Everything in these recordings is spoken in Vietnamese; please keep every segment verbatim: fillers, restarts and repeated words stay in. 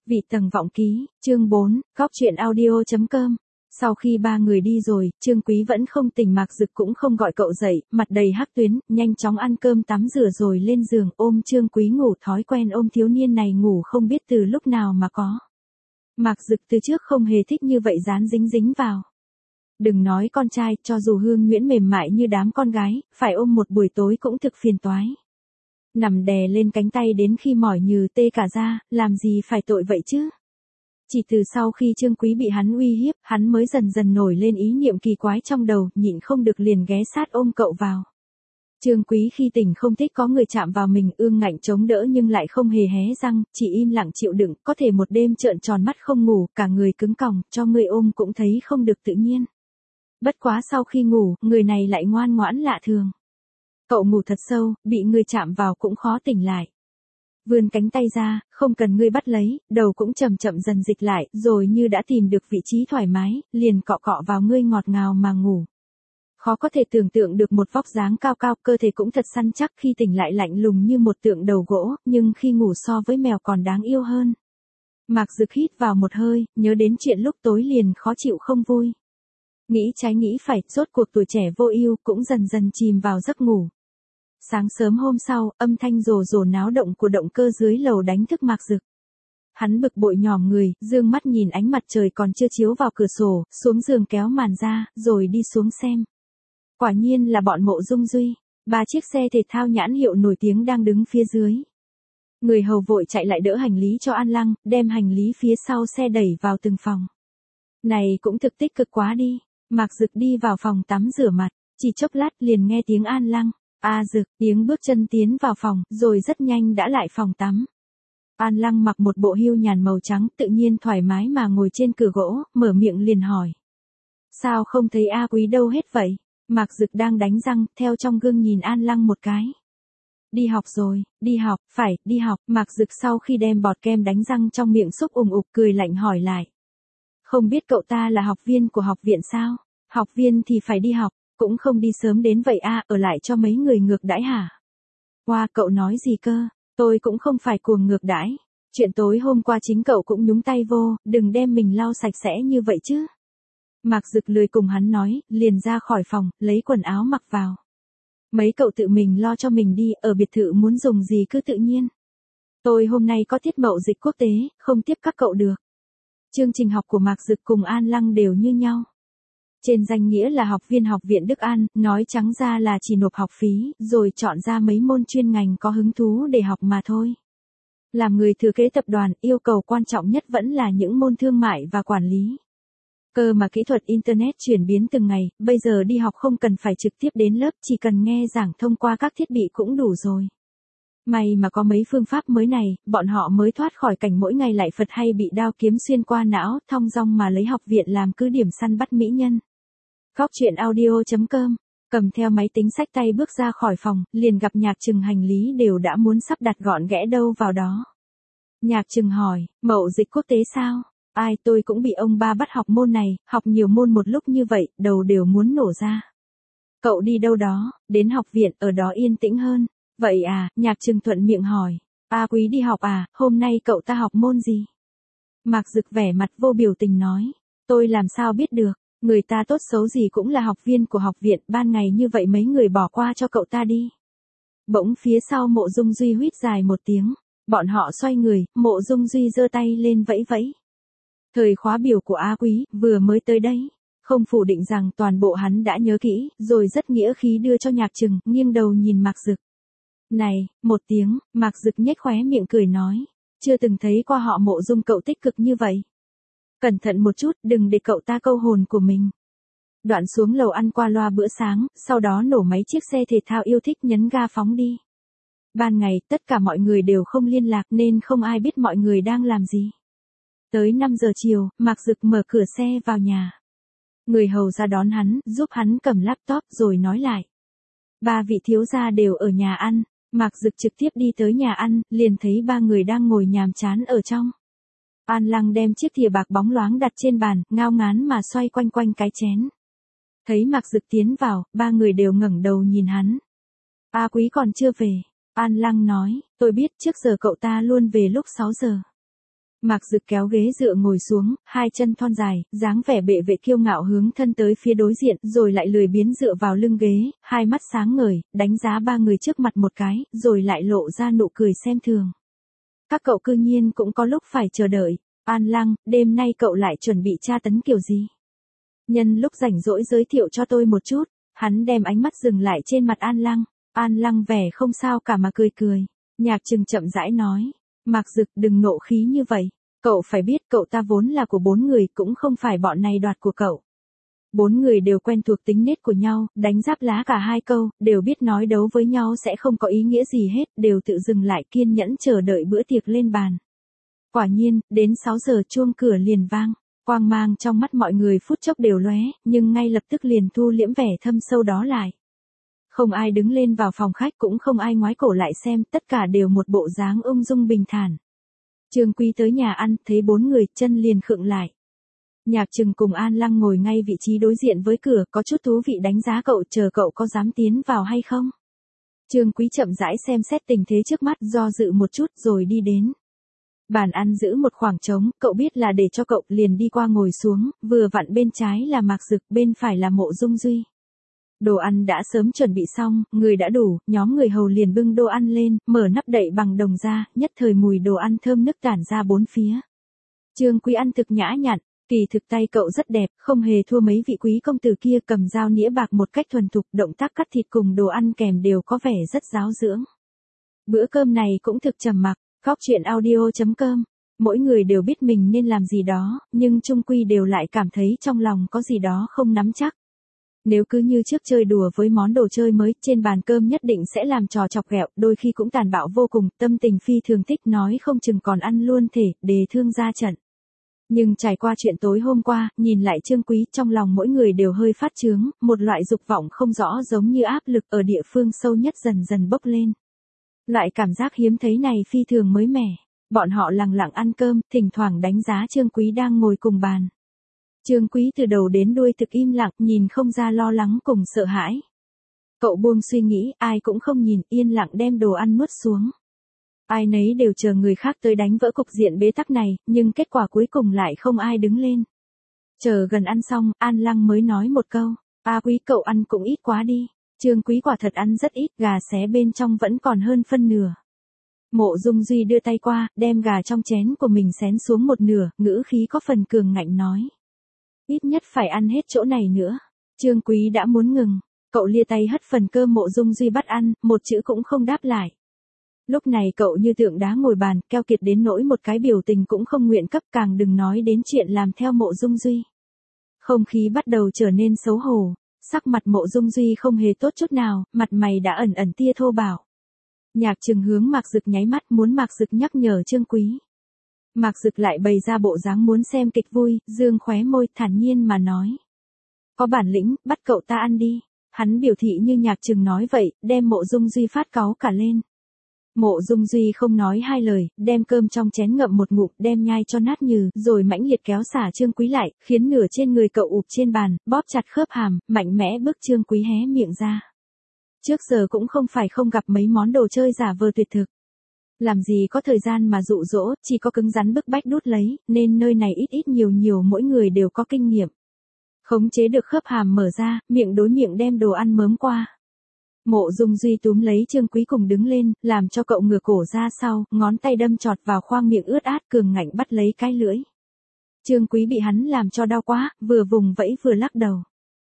Vị tầng vọng ký, chương bốn, góc chuyện audio chấm com. Sau khi ba người đi rồi, Trương Quý vẫn không tỉnh, Mạc Dực cũng không gọi cậu dậy, mặt đầy hắc tuyến, nhanh chóng ăn cơm tắm rửa rồi lên giường ôm Trương Quý ngủ. Thói quen ôm thiếu niên này ngủ không biết từ lúc nào mà có. Mạc Dực từ trước không hề thích như vậy dán dính dính vào. Đừng nói con trai, cho dù Hương Nguyễn mềm mại như đám con gái, phải ôm một buổi tối cũng thực phiền toái. Nằm đè lên cánh tay đến khi mỏi nhừ tê cả da, làm gì phải tội vậy chứ. Chỉ từ sau khi Trương Quý bị hắn uy hiếp, hắn mới dần dần nổi lên ý niệm kỳ quái trong đầu, nhịn không được liền ghé sát ôm cậu vào. Trương Quý khi tỉnh không thích có người chạm vào mình, ương ngạnh chống đỡ nhưng lại không hề hé răng, chỉ im lặng chịu đựng, có thể một đêm trợn tròn mắt không ngủ, cả người cứng còng, cho người ôm cũng thấy không được tự nhiên. Bất quá sau khi ngủ, người này lại ngoan ngoãn lạ thường. Cậu ngủ thật sâu, bị người chạm vào cũng khó tỉnh lại. Vươn cánh tay ra, không cần ngươi bắt lấy, đầu cũng chậm chậm dần dịch lại, rồi như đã tìm được vị trí thoải mái, liền cọ cọ vào ngươi ngọt ngào mà ngủ. Khó có thể tưởng tượng được một vóc dáng cao cao, cơ thể cũng thật săn chắc, khi tỉnh lại lạnh lùng như một tượng đầu gỗ, nhưng khi ngủ so với mèo còn đáng yêu hơn. Mạc Dực hít vào một hơi, nhớ đến chuyện lúc tối liền khó chịu không vui. Nghĩ trái nghĩ phải, rốt cuộc tuổi trẻ vô ưu cũng dần dần chìm vào giấc ngủ. Sáng sớm hôm sau, âm thanh rồ rồ náo động của động cơ dưới lầu đánh thức Mạc Dực. Hắn bực bội nhòm người, dương mắt nhìn ánh mặt trời còn chưa chiếu vào cửa sổ, xuống giường kéo màn ra, rồi đi xuống xem. Quả nhiên là bọn Mộ Dung Duy, ba chiếc xe thể thao nhãn hiệu nổi tiếng đang đứng phía dưới. Người hầu vội chạy lại đỡ hành lý cho An Lăng, đem hành lý phía sau xe đẩy vào từng phòng. Này cũng thực tích cực quá đi. Mạc Dực đi vào phòng tắm rửa mặt, chỉ chốc lát liền nghe tiếng An Lăng. A Dực, tiếng bước chân tiến vào phòng, rồi rất nhanh đã lại phòng tắm. An Lăng mặc một bộ hưu nhàn màu trắng, tự nhiên thoải mái mà ngồi trên cửa gỗ, mở miệng liền hỏi. Sao không thấy A Quý đâu hết vậy? Mạc Dực đang đánh răng, theo trong gương nhìn An Lăng một cái. Đi học rồi, đi học, phải, đi học. Mạc Dực sau khi đem bọt kem đánh răng trong miệng xúc ùng ục cười lạnh hỏi lại. Không biết cậu ta là học viên của học viện sao? Học viên thì phải đi học. Cũng không đi sớm đến vậy a, à, ở lại cho mấy người ngược đãi hả? Hoa, cậu nói gì cơ? Tôi cũng không phải cuồng ngược đãi. Chuyện tối hôm qua chính cậu cũng nhúng tay vô, đừng đem mình lau sạch sẽ như vậy chứ. Mạc Dực lười cùng hắn nói, liền ra khỏi phòng, lấy quần áo mặc vào. Mấy cậu tự mình lo cho mình đi, ở biệt thự muốn dùng gì cứ tự nhiên. Tôi hôm nay có tiết mậu dịch quốc tế, không tiếp các cậu được. Chương trình học của Mạc Dực cùng An Lăng đều như nhau. Trên danh nghĩa là học viên học viện Đức An, nói trắng ra là chỉ nộp học phí, rồi chọn ra mấy môn chuyên ngành có hứng thú để học mà thôi. Làm người thừa kế tập đoàn, yêu cầu quan trọng nhất vẫn là những môn thương mại và quản lý. Cơ mà kỹ thuật Internet chuyển biến từng ngày, bây giờ đi học không cần phải trực tiếp đến lớp, chỉ cần nghe giảng thông qua các thiết bị cũng đủ rồi. May mà có mấy phương pháp mới này, bọn họ mới thoát khỏi cảnh mỗi ngày lại phật hay bị đao kiếm xuyên qua não, thong dong mà lấy học viện làm cứ điểm săn bắt mỹ nhân. Góc chuyện audio chấm com, cầm theo máy tính xách tay bước ra khỏi phòng, liền gặp Nhạc Trừng, hành lý đều đã muốn sắp đặt gọn ghẽ đâu vào đó. Nhạc Trừng hỏi, mậu dịch quốc tế sao? Ai, tôi cũng bị ông ba bắt học môn này, học nhiều môn một lúc như vậy, đầu đều muốn nổ ra. Cậu đi đâu đó? Đến học viện, ở đó yên tĩnh hơn. Vậy à, Nhạc Trừng thuận miệng hỏi. A Quý đi học à, hôm nay cậu ta học môn gì? Mạc Dực vẻ mặt vô biểu tình nói. Tôi làm sao biết được, người ta tốt xấu gì cũng là học viên của học viện, ban ngày như vậy mấy người bỏ qua cho cậu ta đi. Bỗng phía sau Mộ Dung Duy huýt dài một tiếng, bọn họ xoay người, Mộ Dung Duy giơ tay lên vẫy vẫy. Thời khóa biểu của A Quý, vừa mới tới đây. Không phủ định rằng toàn bộ hắn đã nhớ kỹ, rồi rất nghĩa khí đưa cho Nhạc Trừng, nghiêng đầu nhìn Mạc Dực. Này, một tiếng, Mạc Dực nhếch khóe miệng cười nói, chưa từng thấy qua họ Mộ Dung cậu tích cực như vậy. Cẩn thận một chút, đừng để cậu ta câu hồn của mình. Đoạn xuống lầu ăn qua loa bữa sáng, sau đó nổ máy chiếc xe thể thao yêu thích nhấn ga phóng đi. Ban ngày, tất cả mọi người đều không liên lạc nên không ai biết mọi người đang làm gì. Tới năm giờ chiều, Mạc Dực mở cửa xe vào nhà. Người hầu ra đón hắn, giúp hắn cầm laptop rồi nói lại. Ba vị thiếu gia đều ở nhà ăn. Mạc Dực trực tiếp đi tới nhà ăn, liền thấy ba người đang ngồi nhàm chán ở trong. An Lăng đem chiếc thìa bạc bóng loáng đặt trên bàn, ngao ngán mà xoay quanh quanh cái chén. Thấy Mạc Dực tiến vào, ba người đều ngẩng đầu nhìn hắn. A Quý còn chưa về. An Lăng nói, tôi biết trước giờ cậu ta luôn về lúc sáu giờ. Mạc Dực kéo ghế dựa ngồi xuống, hai chân thon dài, dáng vẻ bệ vệ kiêu ngạo hướng thân tới phía đối diện, rồi lại lười biếng dựa vào lưng ghế, hai mắt sáng ngời, đánh giá ba người trước mặt một cái, rồi lại lộ ra nụ cười xem thường. Các cậu cư nhiên cũng có lúc phải chờ đợi. An Lăng, đêm nay cậu lại chuẩn bị tra tấn kiểu gì? Nhân lúc rảnh rỗi giới thiệu cho tôi một chút. Hắn đem ánh mắt dừng lại trên mặt An Lăng. An Lăng vẻ không sao cả mà cười cười. Nhạc Trừng chậm rãi nói. Mạc Dực, đừng nộ khí như vậy. Cậu phải biết cậu ta vốn là của bốn người, cũng không phải bọn này đoạt của cậu. Bốn người đều quen thuộc tính nết của nhau, đánh giáp lá cả hai câu, đều biết nói đấu với nhau sẽ không có ý nghĩa gì hết, đều tự dừng lại kiên nhẫn chờ đợi bữa tiệc lên bàn. Quả nhiên, đến sáu giờ chuông cửa liền vang, quang mang trong mắt mọi người phút chốc đều lóe, nhưng ngay lập tức liền thu liễm vẻ thâm sâu đó lại. Không ai đứng lên vào phòng khách, cũng không ai ngoái cổ lại xem, tất cả đều một bộ dáng ung dung bình thản. Trương Quý tới nhà ăn, thấy bốn người, chân liền khựng lại. Nhạc Trừng cùng An Lăng ngồi ngay vị trí đối diện với cửa, có chút thú vị đánh giá cậu, chờ cậu có dám tiến vào hay không. Trương Quý chậm rãi xem xét tình thế trước mắt, do dự một chút rồi đi đến. Bàn ăn giữ một khoảng trống, cậu biết là để cho cậu, liền đi qua ngồi xuống, vừa vặn bên trái là Mạc Dực, bên phải là Mộ Dung Duy. Đồ ăn đã sớm chuẩn bị xong, người đã đủ, nhóm người hầu liền bưng đồ ăn lên, mở nắp đậy bằng đồng ra, nhất thời mùi đồ ăn thơm nức tản ra bốn phía. Trương Quý ăn thực nhã nhặn, kỳ thực tay cậu rất đẹp, không hề thua mấy vị quý công tử kia, cầm dao nĩa bạc một cách thuần thục, động tác cắt thịt cùng đồ ăn kèm đều có vẻ rất giáo dưỡng. Bữa cơm này cũng thực trầm mặc. Góc truyện audio chấm com. Mỗi người đều biết mình nên làm gì đó, nhưng chung quy đều lại cảm thấy trong lòng có gì đó không nắm chắc. Nếu cứ như trước chơi đùa với món đồ chơi mới, trên bàn cơm nhất định sẽ làm trò chọc ghẹo, đôi khi cũng tàn bạo vô cùng, tâm tình phi thường thích, nói không chừng còn ăn luôn thể, đề thương ra trận. Nhưng trải qua chuyện tối hôm qua, nhìn lại Trương Quý, trong lòng mỗi người đều hơi phát chướng, một loại dục vọng không rõ giống như áp lực ở địa phương sâu nhất dần dần bốc lên. Loại cảm giác hiếm thấy này phi thường mới mẻ. Bọn họ lặng lặng ăn cơm, thỉnh thoảng đánh giá Trương Quý đang ngồi cùng bàn. Trương Quý từ đầu đến đuôi thực im lặng, nhìn không ra lo lắng cùng sợ hãi. Cậu buông suy nghĩ, ai cũng không nhìn, yên lặng đem đồ ăn nuốt xuống. Ai nấy đều chờ người khác tới đánh vỡ cục diện bế tắc này, nhưng kết quả cuối cùng lại không ai đứng lên. Chờ gần ăn xong, An Lăng mới nói một câu. A Quý, cậu ăn cũng ít quá đi. Trương Quý quả thật ăn rất ít, gà xé bên trong vẫn còn hơn phân nửa. Mộ Dung Duy đưa tay qua, đem gà trong chén của mình xén xuống một nửa, ngữ khí có phần cường ngạnh nói. Ít nhất phải ăn hết chỗ này nữa. Trương Quý đã muốn ngừng, cậu lia tay hất phần cơm Mộ Dung Duy bắt ăn, một chữ cũng không đáp lại. Lúc này cậu như tượng đá ngồi bàn, keo kiệt đến nỗi một cái biểu tình cũng không nguyện cấp, càng đừng nói đến chuyện làm theo Mộ Dung Duy. Không khí bắt đầu trở nên xấu hổ. Sắc mặt Mộ Dung Duy không hề tốt chút nào, mặt mày đã ẩn ẩn tia thô bạo. Nhạc Trừng hướng Mạc Dực nháy mắt, muốn Mạc Dực nhắc nhở Trương Quý. Mạc Dực lại bày ra bộ dáng muốn xem kịch vui, dương khóe môi, thản nhiên mà nói. Có bản lĩnh, bắt cậu ta ăn đi. Hắn biểu thị như Nhạc Trừng nói vậy, đem Mộ Dung Duy phát cáu cả lên. Mộ Dung Duy không nói hai lời, đem cơm trong chén ngậm một ngụm, đem nhai cho nát nhừ, rồi mãnh liệt kéo xả Trương Quý lại, khiến nửa trên người cậu ụp trên bàn, bóp chặt khớp hàm, mạnh mẽ bức Trương Quý hé miệng ra. Trước giờ cũng không phải không gặp mấy món đồ chơi giả vờ tuyệt thực. Làm gì có thời gian mà dụ dỗ, chỉ có cứng rắn bức bách đút lấy, nên nơi này ít ít nhiều nhiều mỗi người đều có kinh nghiệm. Khống chế được khớp hàm mở ra, miệng đối miệng đem đồ ăn mớm qua. Mộ Dung Duy túm lấy Trương Quý cùng đứng lên, làm cho cậu ngửa cổ ra sau, ngón tay đâm chọt vào khoang miệng ướt át, cường ngạnh bắt lấy cái lưỡi. Trương Quý bị hắn làm cho đau quá, vừa vùng vẫy vừa lắc đầu.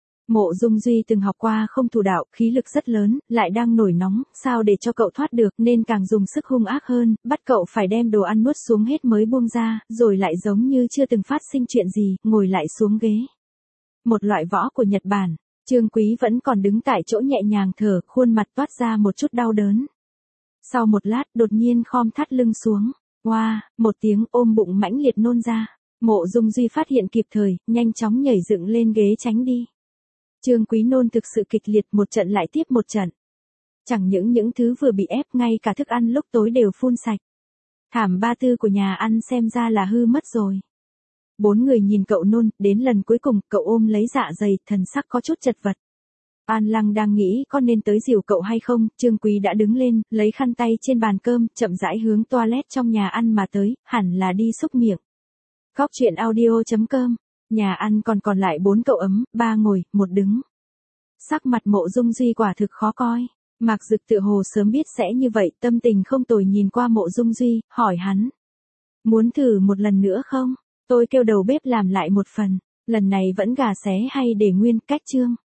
Mộ Dung Duy từng học qua không thủ đạo, khí lực rất lớn, lại đang nổi nóng, sao để cho cậu thoát được, nên càng dùng sức hung ác hơn, bắt cậu phải đem đồ ăn nuốt xuống hết mới buông ra, rồi lại giống như chưa từng phát sinh chuyện gì, ngồi lại xuống ghế. Một loại võ của Nhật Bản. Trương Quý vẫn còn đứng tại chỗ nhẹ nhàng thở, khuôn mặt toát ra một chút đau đớn. Sau một lát, đột nhiên khom thắt lưng xuống. Oa, wow, một tiếng ôm bụng mãnh liệt nôn ra. Mộ Dung Duy phát hiện kịp thời, nhanh chóng nhảy dựng lên ghế tránh đi. Trương Quý nôn thực sự kịch liệt, một trận lại tiếp một trận. Chẳng những những thứ vừa bị ép, ngay cả thức ăn lúc tối đều phun sạch. Thảm ba tư của nhà ăn xem ra là hư mất rồi. Bốn người nhìn cậu nôn, đến lần cuối cùng, cậu ôm lấy dạ dày, thần sắc có chút chật vật. An Lăng đang nghĩ có nên tới dìu cậu hay không, Trương Quý đã đứng lên, lấy khăn tay trên bàn cơm, chậm rãi hướng toilet trong nhà ăn mà tới, hẳn là đi xúc miệng. Góc truyện audio chấm com. Nhà ăn còn còn lại bốn cậu ấm, ba ngồi, một đứng. Sắc mặt Mộ Dung Duy quả thực khó coi. Mạc Dực tự hồ sớm biết sẽ như vậy, tâm tình không tồi nhìn qua Mộ Dung Duy, hỏi hắn. Muốn thử một lần nữa không? Tôi kêu đầu bếp làm lại một phần. Lần này vẫn gà xé hay để nguyên cách trương?